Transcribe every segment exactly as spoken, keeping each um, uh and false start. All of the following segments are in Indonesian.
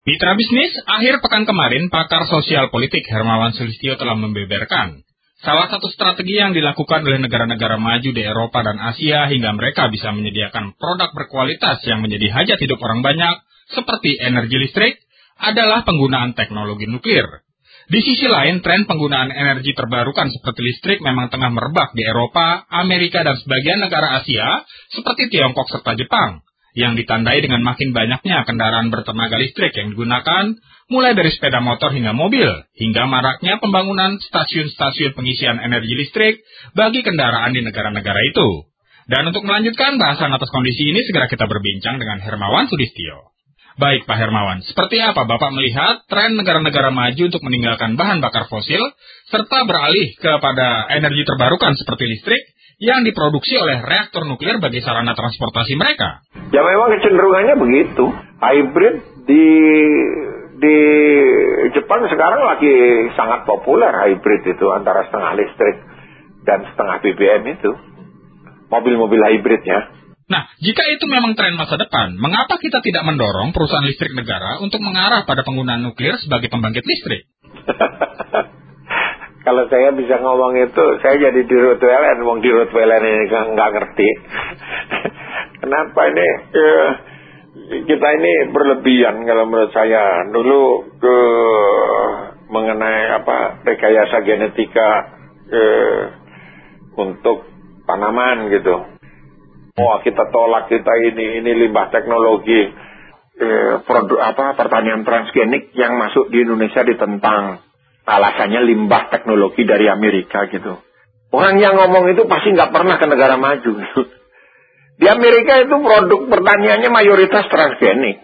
Mitra bisnis, akhir pekan kemarin, pakar sosial politik Hermawan Sulistyo telah membeberkan salah satu strategi yang dilakukan oleh negara-negara maju di Eropa dan Asia hingga mereka bisa menyediakan produk berkualitas yang menjadi hajat hidup orang banyak, seperti energi listrik, adalah penggunaan teknologi nuklir. Di sisi lain, tren penggunaan energi terbarukan seperti listrik memang tengah merebak di Eropa, Amerika, dan sebagian negara Asia, seperti Tiongkok serta Jepang, yang ditandai dengan makin banyaknya kendaraan bertenaga listrik yang digunakan, mulai dari sepeda motor hingga mobil, hingga maraknya pembangunan stasiun-stasiun pengisian energi listrik bagi kendaraan di negara-negara itu. Dan untuk melanjutkan bahasan atas kondisi ini, segera kita berbincang dengan Hermawan Sulistyo. Baik Pak Hermawan, seperti apa Bapak melihat tren negara-negara maju untuk meninggalkan bahan bakar fosil, serta beralih kepada energi terbarukan seperti listrik, yang diproduksi oleh reaktor nuklir bagi sarana transportasi mereka? Ya memang kecenderungannya begitu. Hybrid di di Jepang sekarang lagi sangat populer hybrid itu, antara setengah listrik dan setengah B B M itu. Mobil-mobil hybridnya. Nah, jika itu memang tren masa depan, mengapa kita tidak mendorong perusahaan listrik negara untuk mengarah pada penggunaan nuklir sebagai pembangkit listrik? Kalau saya bisa ngomong itu, saya jadi di Rut P L N, ngomong di Rut P L N ini nggak ngerti. Kenapa ini eh, kita ini berlebihan kalau menurut saya. Dulu ke mengenai apa rekayasa genetika eh, untuk tanaman gitu. Oh kita tolak, kita ini ini limbah teknologi eh, produk apa pertanian transgenik yang masuk di Indonesia ditentang. Alasannya limbah teknologi dari Amerika gitu. Orang yang ngomong itu pasti nggak pernah ke negara maju gitu. Di Amerika itu produk pertaniannya mayoritas transgenik.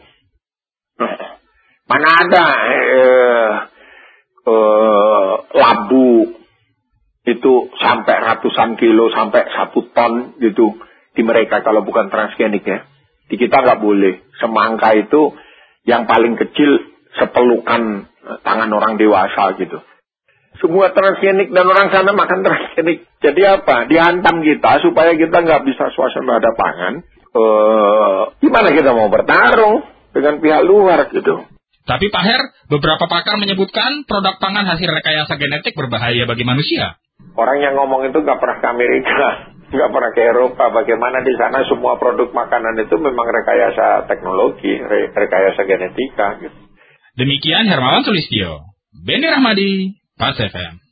Mana ada eh, eh, labu itu sampai ratusan kilo sampai satu ton gitu di mereka kalau bukan transgenik ya. Di kita nggak boleh. Semangka itu yang paling kecil sepelukan tangan orang dewasa gitu. Semua transgenik dan orang sana makan transgenik. Jadi apa? Dihantam kita supaya kita nggak bisa swasembada pangan. Eh, gimana kita mau bertarung dengan pihak luar gitu? Tapi Pak Her, beberapa pakar menyebutkan produk pangan hasil rekayasa genetik berbahaya bagi manusia. Orang yang ngomong itu nggak pernah ke Amerika, nggak pernah ke Eropa. Bagaimana di sana semua produk makanan itu memang rekayasa teknologi, re- rekayasa genetika gitu. Demikian Hermawan Sulistyo, Benny Rahmadi, Pas F M.